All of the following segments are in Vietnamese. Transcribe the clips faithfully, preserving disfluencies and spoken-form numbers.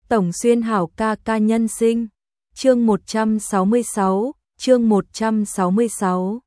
Tổng Xuyên hảo ca ca nhân sinh. Chương một trăm sáu mươi sáu, chương một trăm sáu mươi sáu.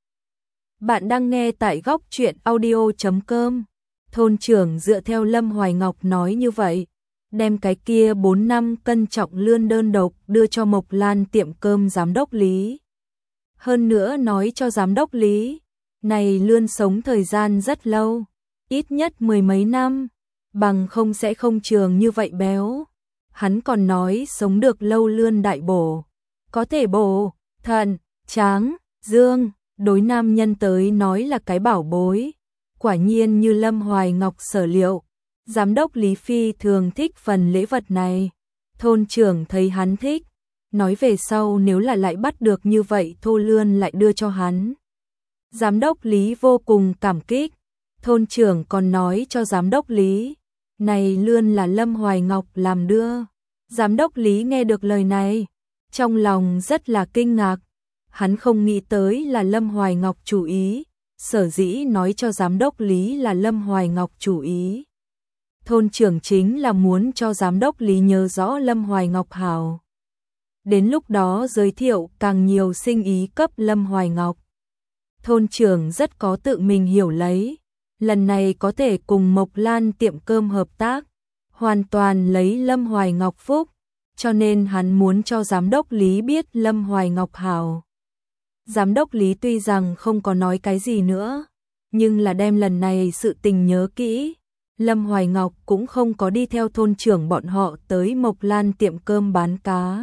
Bạn đang nghe tại góc truyện audio chấm com. Thôn trưởng dựa theo Lâm Hoài Ngọc nói như vậy, đem cái kia bốn năm cân trọng lươn đơn độc đưa cho Mộc Lan tiệm cơm giám đốc Lý. Hơn nữa nói cho giám đốc Lý, này lươn sống thời gian rất lâu, ít nhất mười mấy năm, bằng không sẽ không trường như vậy béo. Hắn còn nói sống được lâu lươn đại bổ, có thể bổ, thận, tráng, dương, đối nam nhân tới nói là cái bảo bối. Quả nhiên như Lâm Hoài Ngọc sở liệu, giám đốc Lý Phi thường thích phần lễ vật này. Thôn trưởng thấy hắn thích, nói về sau nếu là lại bắt được như vậy thô lươn lại đưa cho hắn. Giám đốc Lý vô cùng cảm kích, thôn trưởng còn nói cho giám đốc Lý, này lươn là Lâm Hoài Ngọc làm đưa. Giám đốc Lý nghe được lời này, trong lòng rất là kinh ngạc, hắn không nghĩ tới là Lâm Hoài Ngọc chủ ý, sở dĩ nói cho giám đốc Lý là Lâm Hoài Ngọc chủ ý. Thôn trưởng chính là muốn cho giám đốc Lý nhớ rõ Lâm Hoài Ngọc hảo. Đến lúc đó giới thiệu càng nhiều sinh ý cấp Lâm Hoài Ngọc. Thôn trưởng rất có tự mình hiểu lấy, lần này có thể cùng Mộc Lan tiệm cơm hợp tác, hoàn toàn lấy Lâm Hoài Ngọc phúc, cho nên hắn muốn cho giám đốc Lý biết Lâm Hoài Ngọc hảo. Giám đốc Lý tuy rằng không có nói cái gì nữa, nhưng là đem lần này sự tình nhớ kỹ. Lâm Hoài Ngọc cũng không có đi theo thôn trưởng bọn họ tới Mộc Lan tiệm cơm bán cá,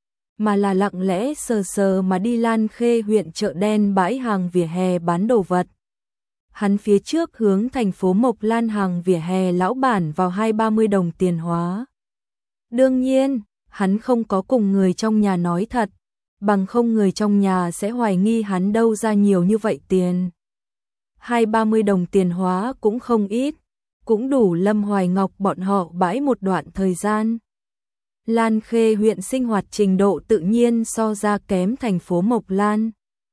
mà là lặng lẽ sờ sờ mà đi Lan Khê huyện chợ đen bãi hàng vỉa hè bán đồ vật. Hắn phía trước hướng thành phố Mộc Lan hàng vỉa hè lão bản vào hai ba mươi đồng tiền hóa. Đương nhiên, hắn không có cùng người trong nhà nói thật, bằng không người trong nhà sẽ hoài nghi hắn đâu ra nhiều như vậy tiền. Hai ba mươi đồng tiền hóa cũng không ít, cũng đủ Lâm Hoài Ngọc bọn họ bãi một đoạn thời gian. Lan Khê huyện sinh hoạt trình độ tự nhiên so ra kém thành phố Mộc Lan.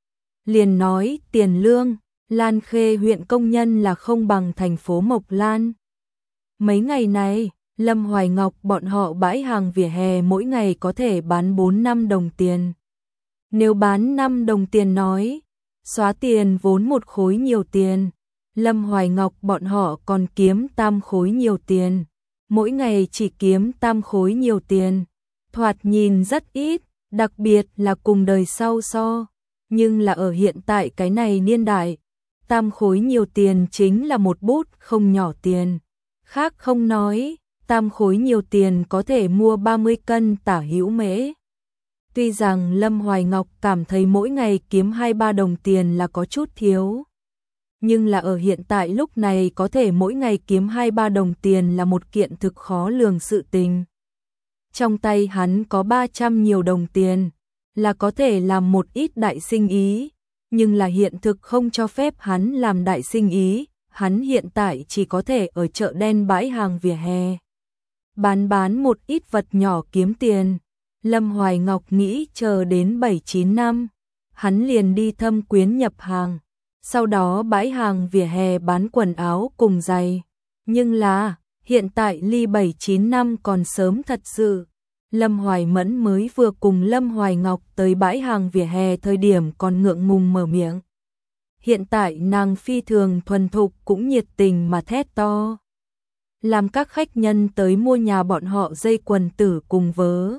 Liền nói tiền lương, Lan Khê huyện công nhân là không bằng thành phố Mộc Lan. Mấy ngày này, Lâm Hoài Ngọc bọn họ bãi hàng vỉa hè mỗi ngày có thể bán bốn năm đồng tiền. Nếu bán năm đồng tiền nói, xóa tiền vốn một khối nhiều tiền, Lâm Hoài Ngọc bọn họ còn kiếm tam khối nhiều tiền. Mỗi ngày chỉ kiếm tam khối nhiều tiền, thoạt nhìn rất ít, đặc biệt là cùng đời sau so, nhưng là ở hiện tại cái này niên đại, tam khối nhiều tiền chính là một bút không nhỏ tiền. Khác không nói, tam khối nhiều tiền có thể mua ba mươi cân tả hữu mễ. Tuy rằng Lâm Hoài Ngọc cảm thấy mỗi ngày kiếm hai ba đồng tiền là có chút thiếu, nhưng là ở hiện tại lúc này có thể mỗi ngày kiếm hai ba đồng tiền là một kiện thực khó lường sự tình. Trong tay hắn có ba trăm nhiều đồng tiền, là có thể làm một ít đại sinh ý, nhưng là hiện thực không cho phép hắn làm đại sinh ý, hắn hiện tại chỉ có thể ở chợ đen bãi hàng vỉa hè. Bán bán một ít vật nhỏ kiếm tiền. Lâm Hoài Ngọc nghĩ chờ đến bảy chín năm, hắn liền đi Thâm Quyến nhập hàng. Sau đó bãi hàng vỉa hè bán quần áo cùng giày. Nhưng là, hiện tại ly bảy chín năm còn sớm thật sự. Lâm Hoài Mẫn mới vừa cùng Lâm Hoài Ngọc tới bãi hàng vỉa hè thời điểm còn ngượng ngùng mở miệng. Hiện tại nàng phi thường thuần thục cũng nhiệt tình mà thét to. Làm các khách nhân tới mua nhà bọn họ dây quần tử cùng vớ.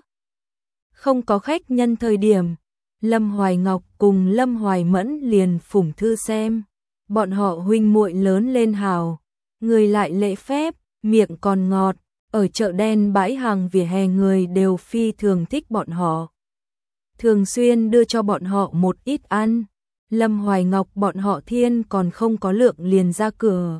Không có khách nhân thời điểm, Lâm Hoài Ngọc cùng Lâm Hoài Mẫn liền phủng thư xem, bọn họ huynh muội lớn lên hào, người lại lễ phép, miệng còn ngọt, ở chợ đen bãi hàng vỉa hè người đều phi thường thích bọn họ. Thường xuyên đưa cho bọn họ một ít ăn, Lâm Hoài Ngọc bọn họ thiên còn không có lượng liền ra cửa.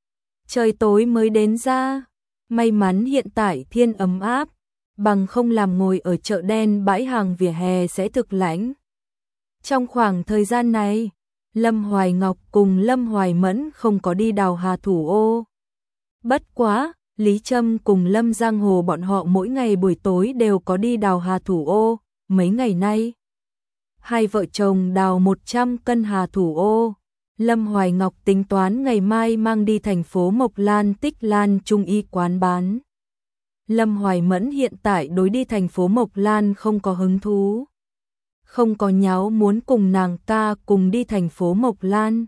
Trời tối mới đến ra, may mắn hiện tại thiên ấm áp, bằng không làm ngồi ở chợ đen bãi hàng vỉa hè sẽ thực lãnh. Trong khoảng thời gian này, Lâm Hoài Ngọc cùng Lâm Hoài Mẫn không có đi đào hà thủ ô. Bất quá, Lý Trâm cùng Lâm Giang Hồ bọn họ mỗi ngày buổi tối đều có đi đào hà thủ ô. Mấy ngày nay, hai vợ chồng đào một trăm cân hà thủ ô. Lâm Hoài Ngọc tính toán ngày mai mang đi thành phố Mộc Lan Tích Lan Trung y quán bán. Lâm Hoài Mẫn hiện tại đối đi thành phố Mộc Lan không có hứng thú. Không có nháo muốn cùng nàng ta cùng đi thành phố Mộc Lan,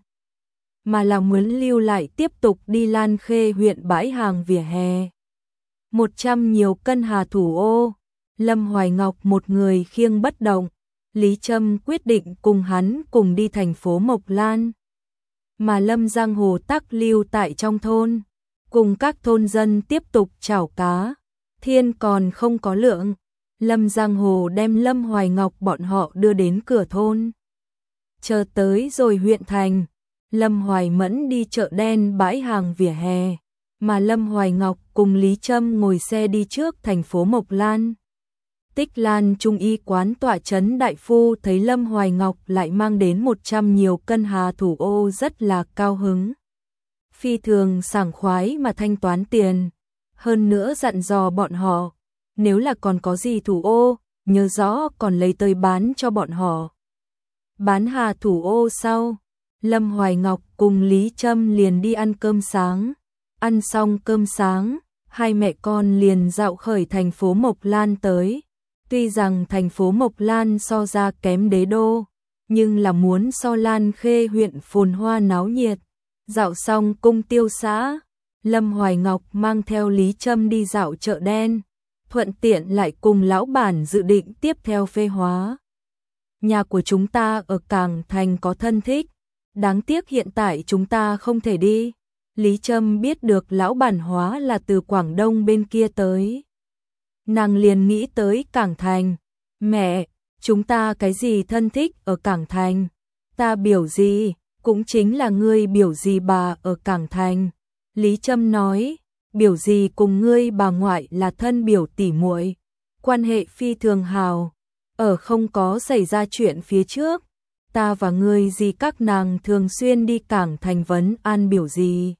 mà là muốn lưu lại tiếp tục đi Lan Khê huyện bãi hàng vỉa hè. Một trăm nhiều cân hà thủ ô, Lâm Hoài Ngọc một người khiêng bất động, Lý Trâm quyết định cùng hắn cùng đi thành phố Mộc Lan. Mà Lâm Giang Hồ tắc lưu tại trong thôn, cùng các thôn dân tiếp tục chảo cá. Thiên còn không có lượng, Lâm Giang Hồ đem Lâm Hoài Ngọc bọn họ đưa đến cửa thôn. Chờ tới rồi huyện thành, Lâm Hoài Mẫn đi chợ đen bãi hàng vỉa hè, mà Lâm Hoài Ngọc cùng Lý Trâm ngồi xe đi trước thành phố Mộc Lan. Tích Lan Trung y quán tọa trấn đại phu thấy Lâm Hoài Ngọc lại mang đến một trăm nhiều cân hà thủ ô rất là cao hứng. Phi thường sảng khoái mà thanh toán tiền, hơn nữa dặn dò bọn họ, nếu là còn có gì thủ ô, nhớ rõ còn lấy tới bán cho bọn họ. Bán hà thủ ô sau, Lâm Hoài Ngọc cùng Lý Trâm liền đi ăn cơm sáng. Ăn xong cơm sáng, hai mẹ con liền dạo khởi thành phố Mộc Lan tới. Tuy rằng thành phố Mộc Lan so ra kém đế đô, nhưng là muốn so Lan Khê huyện phồn hoa náo nhiệt. Dạo xong cung tiêu xã, Lâm Hoài Ngọc mang theo Lý Trâm đi dạo chợ đen, thuận tiện lại cùng lão bản dự định tiếp theo phê hóa. Nhà của chúng ta ở Cảng Thành có thân thích, đáng tiếc hiện tại chúng ta không thể đi. Lý Trâm biết được lão bản hóa là từ Quảng Đông bên kia tới. Nàng liền nghĩ tới Cảng Thành. Mẹ, chúng ta cái gì thân thích ở Cảng Thành? Ta biểu gì, cũng chính là ngươi biểu gì bà ở Cảng Thành. Lý Trâm nói, biểu gì cùng ngươi bà ngoại là thân biểu tỉ muội, quan hệ phi thường hào. Ở không có xảy ra chuyện phía trước, ta và ngươi gì các nàng thường xuyên đi Cảng Thành vấn an biểu gì.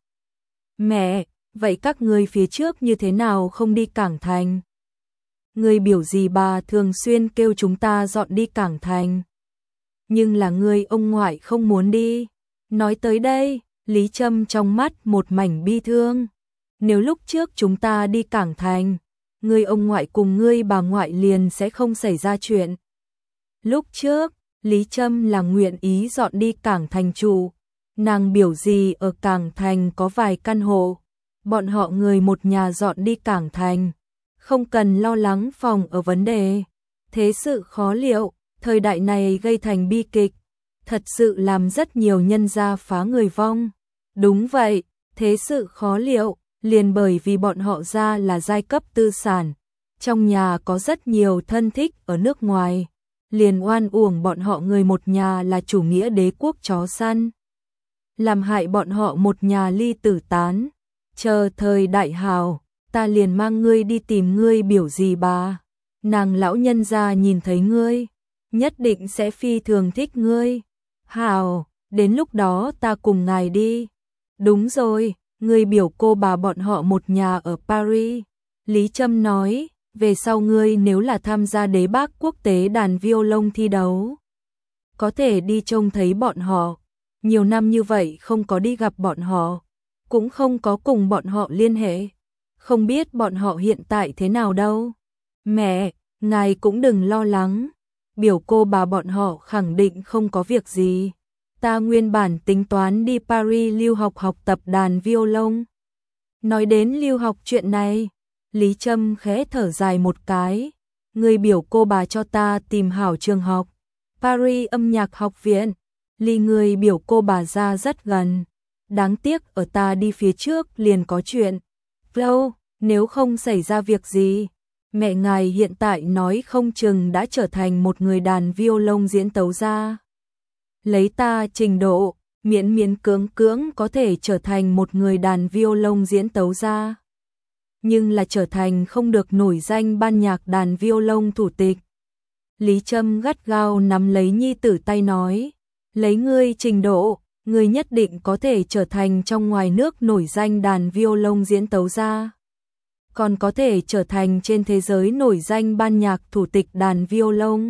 Mẹ, vậy các ngươi phía trước như thế nào không đi Cảng Thành? Ngươi biểu gì bà thường xuyên kêu chúng ta dọn đi Cảng Thành. Nhưng là ngươi ông ngoại không muốn đi. Nói tới đây, Lý Trâm trong mắt một mảnh bi thương. Nếu lúc trước chúng ta đi Cảng Thành, ngươi ông ngoại cùng ngươi bà ngoại liền sẽ không xảy ra chuyện. Lúc trước, Lý Trâm là nguyện ý dọn đi Cảng Thành trụ. Nàng biểu gì ở Cảng Thành có vài căn hộ, bọn họ người một nhà dọn đi Cảng Thành, không cần lo lắng phòng ở vấn đề. Thế sự khó liệu, thời đại này gây thành bi kịch, thật sự làm rất nhiều nhân gia phá người vong. Đúng vậy, thế sự khó liệu, liền bởi vì bọn họ ra là giai cấp tư sản, trong nhà có rất nhiều thân thích ở nước ngoài, liền oan uổng bọn họ người một nhà là chủ nghĩa đế quốc chó săn, làm hại bọn họ một nhà ly tử tán. Chờ thời đại hào, ta liền mang ngươi đi tìm ngươi biểu gì bà. Nàng lão nhân gia nhìn thấy ngươi, nhất định sẽ phi thường thích ngươi. Hào, đến lúc đó ta cùng ngài đi. Đúng rồi, ngươi biểu cô bà bọn họ một nhà ở Paris. Lý Trâm nói, về sau ngươi nếu là tham gia đế bác quốc tế đàn violon thi đấu, có thể đi trông thấy bọn họ. Nhiều năm như vậy không có đi gặp bọn họ, cũng không có cùng bọn họ liên hệ, không biết bọn họ hiện tại thế nào đâu. Mẹ, ngài cũng đừng lo lắng, biểu cô bà bọn họ khẳng định không có việc gì. Ta nguyên bản tính toán đi Paris lưu học học tập đàn violon. Nói đến lưu học chuyện này, Lý Trâm khẽ thở dài một cái. Người biểu cô bà cho ta tìm hảo trường học, Paris âm nhạc học viện, ly người biểu cô bà ra rất gần. Đáng tiếc ở ta đi phía trước liền có chuyện. Lâu, nếu không xảy ra việc gì, mẹ ngài hiện tại nói không chừng đã trở thành một người đàn violon diễn tấu gia. Lấy ta trình độ, miễn miễn cưỡng cưỡng có thể trở thành một người đàn violon diễn tấu gia. Nhưng là trở thành không được nổi danh ban nhạc đàn violon thủ tịch. Lý Trâm gắt gao nắm lấy nhi tử tay nói, lấy ngươi trình độ, ngươi nhất định có thể trở thành trong ngoài nước nổi danh đàn violon diễn tấu gia. Còn có thể trở thành trên thế giới nổi danh ban nhạc thủ tịch đàn violon.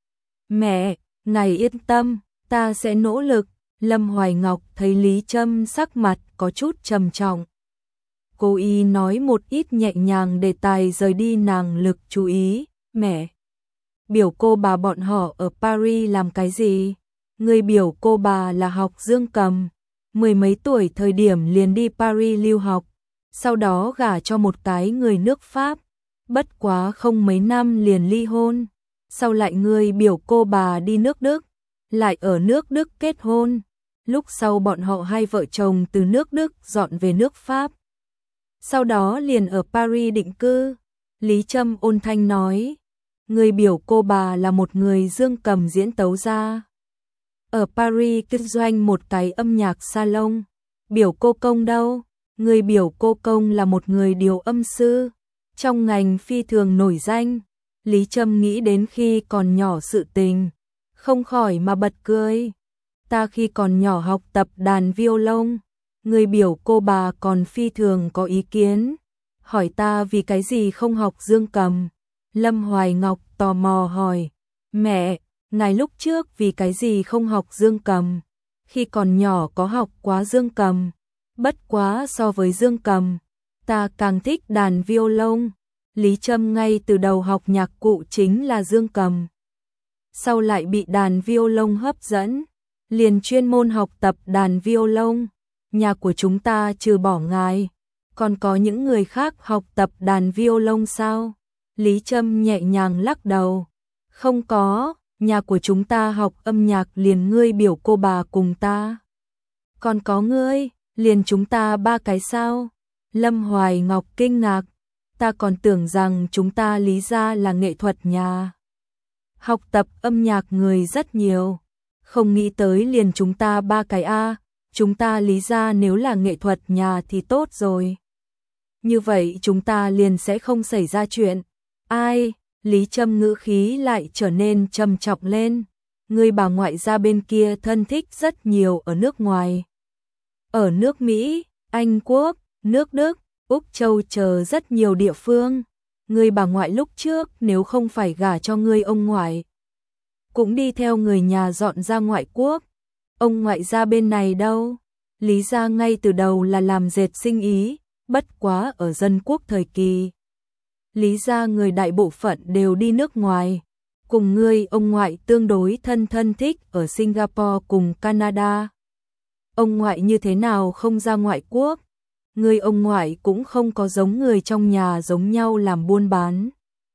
Mẹ, ngài yên tâm, ta sẽ nỗ lực. Lâm Hoài Ngọc thấy Lý Trâm sắc mặt có chút trầm trọng, cố ý nói một ít nhẹ nhàng đề tài rời đi nàng lực chú ý. Mẹ, biểu cô bà bọn họ ở Paris làm cái gì? Người biểu cô bà là học dương cầm, mười mấy tuổi thời điểm liền đi Paris lưu học, sau đó gả cho một cái người nước Pháp, bất quá không mấy năm liền ly hôn, sau lại người biểu cô bà đi nước Đức, lại ở nước Đức kết hôn, lúc sau bọn họ hai vợ chồng từ nước Đức dọn về nước Pháp. Sau đó liền ở Paris định cư. Lý Trâm ôn thanh nói, người biểu cô bà là một người dương cầm diễn tấu gia. Ở Paris kinh doanh một cái âm nhạc salon. Biểu cô công đâu? Người biểu cô công là một người điều âm sư, trong ngành phi thường nổi danh. Lý Trâm nghĩ đến khi còn nhỏ sự tình, không khỏi mà bật cười. Ta khi còn nhỏ học tập đàn violon, người biểu cô bà còn phi thường có ý kiến, hỏi ta vì cái gì không học dương cầm. Lâm Hoài Ngọc tò mò hỏi, mẹ, ngài lúc trước vì cái gì không học dương cầm? Khi còn nhỏ có học quá dương cầm, bất quá so với dương cầm, ta càng thích đàn violon. Lý Trâm ngay từ đầu học nhạc cụ chính là dương cầm, sau lại bị đàn violon hấp dẫn, liền chuyên môn học tập đàn violon. Nhà của chúng ta trừ bỏ ngài, còn có những người khác học tập đàn violon sao? Lý Trâm nhẹ nhàng lắc đầu, không có, nhà của chúng ta học âm nhạc liền ngươi biểu cô bà cùng ta. Còn có ngươi, liền chúng ta ba cái sao? Lâm Hoài Ngọc kinh ngạc, ta còn tưởng rằng chúng ta Lý gia là nghệ thuật nhà. Học tập âm nhạc người rất nhiều, không nghĩ tới liền chúng ta ba cái a, chúng ta Lý gia nếu là nghệ thuật nhà thì tốt rồi. Như vậy chúng ta liền sẽ không xảy ra chuyện. Ai? Lý Trâm ngữ khí lại trở nên trầm trọng lên. Người bà ngoại gia bên kia thân thích rất nhiều ở nước ngoài. Ở nước Mỹ, Anh Quốc, nước Đức, Úc Châu chờ rất nhiều địa phương. Người bà ngoại lúc trước nếu không phải gả cho người ông ngoại, cũng đi theo người nhà dọn ra ngoại quốc. Ông ngoại gia bên này đâu? Lý gia ngay từ đầu là làm dệt sinh ý, bất quá ở dân quốc thời kỳ, Lý gia người đại bộ phận đều đi nước ngoài, cùng người ông ngoại tương đối thân thân thích ở Singapore cùng Canada. Ông ngoại như thế nào không ra ngoại quốc? Người ông ngoại cũng không có giống người trong nhà giống nhau làm buôn bán.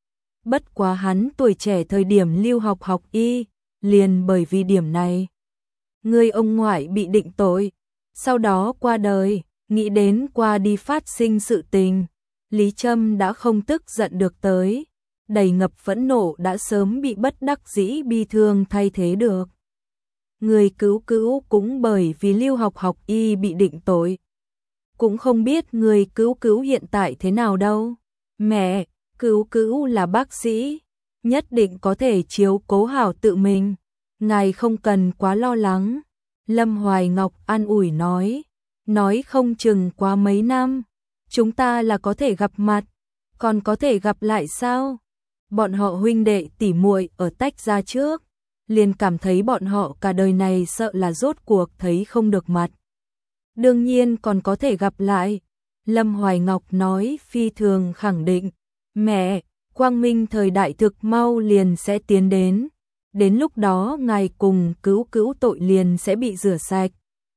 Bất quá hắn tuổi trẻ thời điểm lưu học học y, liền bởi vì điểm này, người ông ngoại bị định tội, sau đó qua đời. Nghĩ đến qua đi phát sinh sự tình, Lý Trâm đã không tức giận được tới, đầy ngập phẫn nộ đã sớm bị bất đắc dĩ bi thương thay thế được. Người cứu cứu cũng bởi vì lưu học học y bị định tội. Cũng không biết người cứu cứu hiện tại thế nào đâu. Mẹ, cứu cứu là bác sĩ, nhất định có thể chiếu cố hảo tự mình, ngài không cần quá lo lắng. Lâm Hoài Ngọc an ủi nói, nói không chừng quá mấy năm, chúng ta là có thể gặp mặt, còn có thể gặp lại sao? Bọn họ huynh đệ tỉ muội ở tách ra trước, liền cảm thấy bọn họ cả đời này sợ là rốt cuộc thấy không được mặt. Đương nhiên còn có thể gặp lại. Lâm Hoài Ngọc nói phi thường khẳng định, mẹ, quang minh thời đại thực mau liền sẽ tiến đến, đến lúc đó ngài cùng cứu cứu tội liền sẽ bị rửa sạch.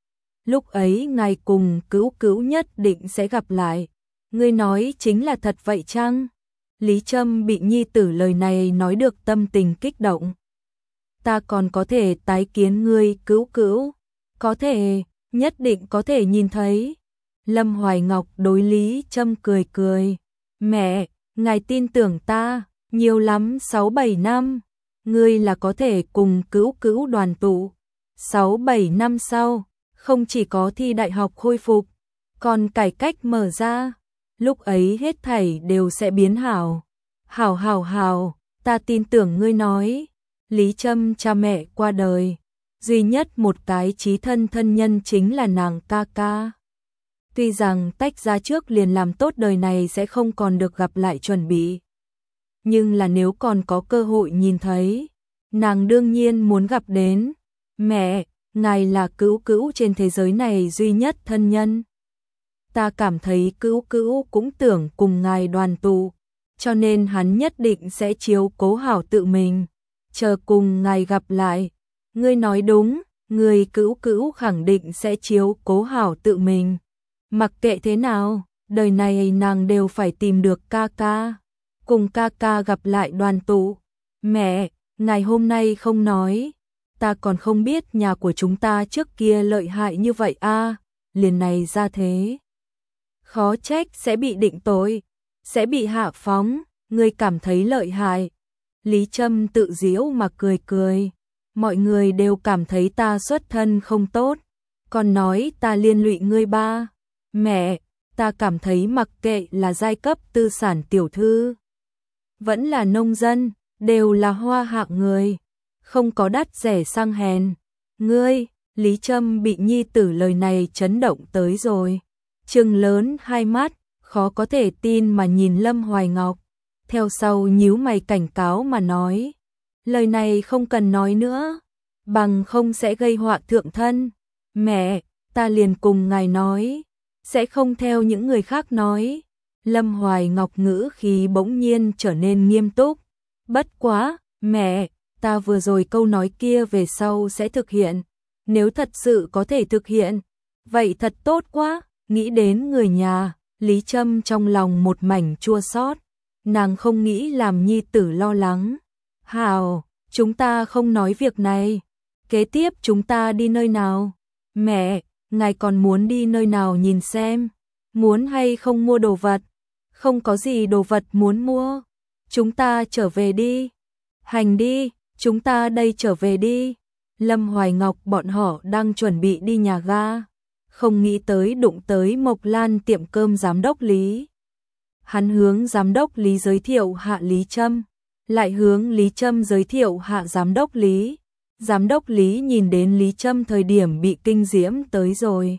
Lúc ấy ngài cùng cứu cứu nhất định sẽ gặp lại. Ngươi nói chính là thật vậy chăng? Lý Trâm bị nhi tử lời này nói được tâm tình kích động. Ta còn có thể tái kiến ngươi cứu cứu? Có thể, nhất định có thể nhìn thấy. Lâm Hoài Ngọc đối Lý Trâm cười cười. Mẹ, ngài tin tưởng ta, nhiều lắm sáu bảy năm. Ngươi là có thể cùng cứu cứu đoàn tụ. sáu bảy năm sau, không chỉ có thi đại học khôi phục, còn cải cách mở ra. Lúc ấy hết thảy đều sẽ biến hảo. Hảo hảo hảo, ta tin tưởng ngươi nói. Lý Trâm cha mẹ qua đời, duy nhất một cái chí thân thân nhân chính là nàng ca ca. Tuy rằng tách ra trước liền làm tốt đời này sẽ không còn được gặp lại chuẩn bị, nhưng là nếu còn có cơ hội nhìn thấy, nàng đương nhiên muốn gặp đến. Mẹ, ngài là cứu cứu trên thế giới này duy nhất thân nhân. ta cảm thấy Cữu Cữu cũng tưởng cùng ngài đoàn tụ, cho nên hắn nhất định sẽ chiếu cố hảo tự mình, chờ cùng ngài gặp lại. Ngươi nói đúng, người Cữu Cữu khẳng định sẽ chiếu cố hảo tự mình. Mặc kệ thế nào, đời này nàng đều phải tìm được ca ca, cùng ca ca gặp lại đoàn tụ. Mẹ, ngài hôm nay không nói, ta còn không biết nhà của chúng ta trước kia lợi hại như vậy a, liền này ra thế. Khó trách sẽ bị định tội, sẽ bị hạ phóng, ngươi cảm thấy lợi hại. Lý Trâm tự giễu mà cười cười, mọi người đều cảm thấy ta xuất thân không tốt, còn nói ta liên lụy ngươi ba. Mẹ, ta cảm thấy mặc kệ là giai cấp tư sản tiểu thư, vẫn là nông dân, đều là hoa hạng người, không có đắt rẻ sang hèn. Ngươi, Lý Trâm bị nhi tử lời này chấn động tới rồi, trừng lớn hai mắt, khó có thể tin mà nhìn Lâm Hoài Ngọc, theo sau nhíu mày cảnh cáo mà nói, lời này không cần nói nữa, bằng không sẽ gây họa thượng thân. Mẹ, ta liền cùng ngài nói, sẽ không theo những người khác nói. Lâm Hoài Ngọc ngữ khí bỗng nhiên trở nên nghiêm túc. Bất quá, mẹ, ta vừa rồi câu nói kia về sau sẽ thực hiện. Nếu thật sự có thể thực hiện, vậy thật tốt quá. Nghĩ đến người nhà, Lý Trâm trong lòng một mảnh chua xót. Nàng không nghĩ làm nhi tử lo lắng. Hảo, chúng ta không nói việc này. Kế tiếp chúng ta đi nơi nào? Mẹ, ngài còn muốn đi nơi nào nhìn xem? Muốn hay không mua đồ vật? Không có gì đồ vật muốn mua. Chúng ta trở về đi. Hành đi, chúng ta đây trở về đi. Lâm Hoài Ngọc bọn họ đang chuẩn bị đi nhà ga, không nghĩ tới đụng tới Mộc Lan tiệm cơm giám đốc Lý. Hắn hướng giám đốc Lý giới thiệu hạ Lý Trâm, lại hướng Lý Trâm giới thiệu hạ giám đốc Lý. Giám đốc Lý nhìn đến Lý Trâm thời điểm bị kinh diễm tới rồi.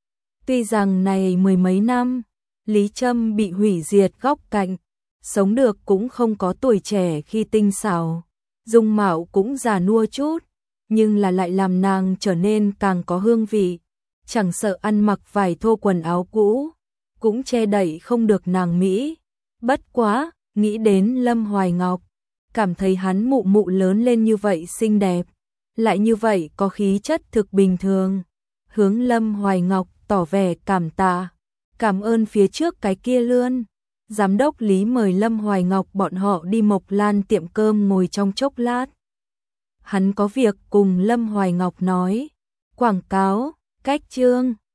Tuy rằng này mười mấy năm, Lý Trâm bị hủy diệt góc cạnh, sống được cũng không có tuổi trẻ khi tinh xảo, dung mạo cũng già nua chút, nhưng là lại làm nàng trở nên càng có hương vị, chẳng sợ ăn mặc vài thô quần áo cũ, cũng che đậy không được nàng mỹ. Bất quá, nghĩ đến Lâm Hoài Ngọc, cảm thấy hắn mụ mụ lớn lên như vậy xinh đẹp, lại như vậy có khí chất thực bình thường. Hướng Lâm Hoài Ngọc tỏ vẻ cảm tạ, cảm ơn phía trước cái kia lươn. Giám đốc Lý mời Lâm Hoài Ngọc bọn họ đi Mộc Lan tiệm cơm ngồi trong chốc lát. Hắn có việc cùng Lâm Hoài Ngọc nói. Quảng cáo, cách chương